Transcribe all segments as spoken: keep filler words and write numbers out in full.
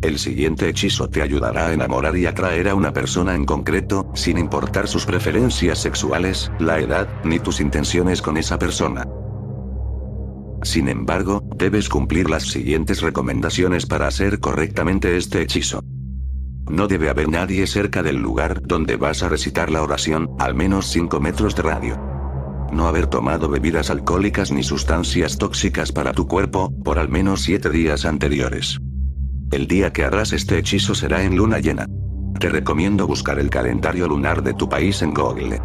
El siguiente hechizo te ayudará a enamorar y atraer a una persona en concreto, sin importar sus preferencias sexuales, la edad, ni tus intenciones con esa persona. Sin embargo, debes cumplir las siguientes recomendaciones para hacer correctamente este hechizo. No debe haber nadie cerca del lugar donde vas a recitar la oración, al menos cinco metros de radio. No haber tomado bebidas alcohólicas ni sustancias tóxicas para tu cuerpo, por al menos siete días anteriores. El día que harás este hechizo será en luna llena. Te recomiendo buscar el calendario lunar de tu país en Google.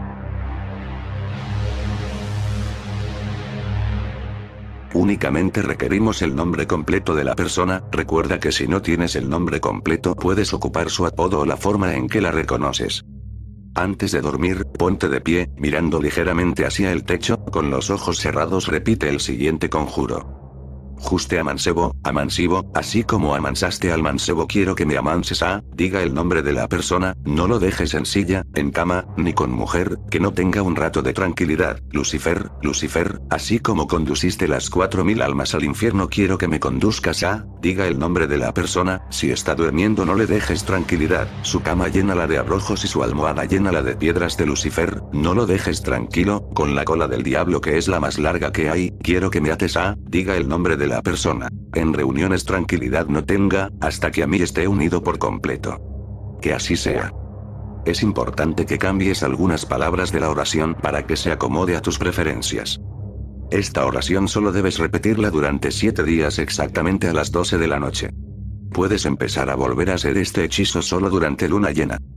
Únicamente requerimos el nombre completo de la persona. Recuerda que si no tienes el nombre completo puedes ocupar su apodo o la forma en que la reconoces. Antes de dormir, ponte de pie, mirando ligeramente hacia el techo, con los ojos cerrados repite el siguiente conjuro. Juste a mancebo, amansivo, así como amansaste al mancebo quiero que me amanses a, diga el nombre de la persona, no lo dejes en silla, en cama, ni con mujer, que no tenga un rato de tranquilidad, Lucifer, Lucifer, así como conduciste las cuatro mil almas al infierno quiero que me conduzcas a, diga el nombre de la persona, si está durmiendo no le dejes tranquilidad, su cama llénala de abrojos y su almohada llénala de piedras de Lucifer, no lo dejes tranquilo, con la cola del diablo que es la más larga que hay, quiero que me ates a, diga el nombre de la persona. En reuniones tranquilidad no tenga, hasta que a mí esté unido por completo. Que así sea. Es importante que cambies algunas palabras de la oración para que se acomode a tus preferencias. Esta oración solo debes repetirla durante siete días exactamente a las doce de la noche. Puedes empezar a volver a hacer este hechizo solo durante luna llena.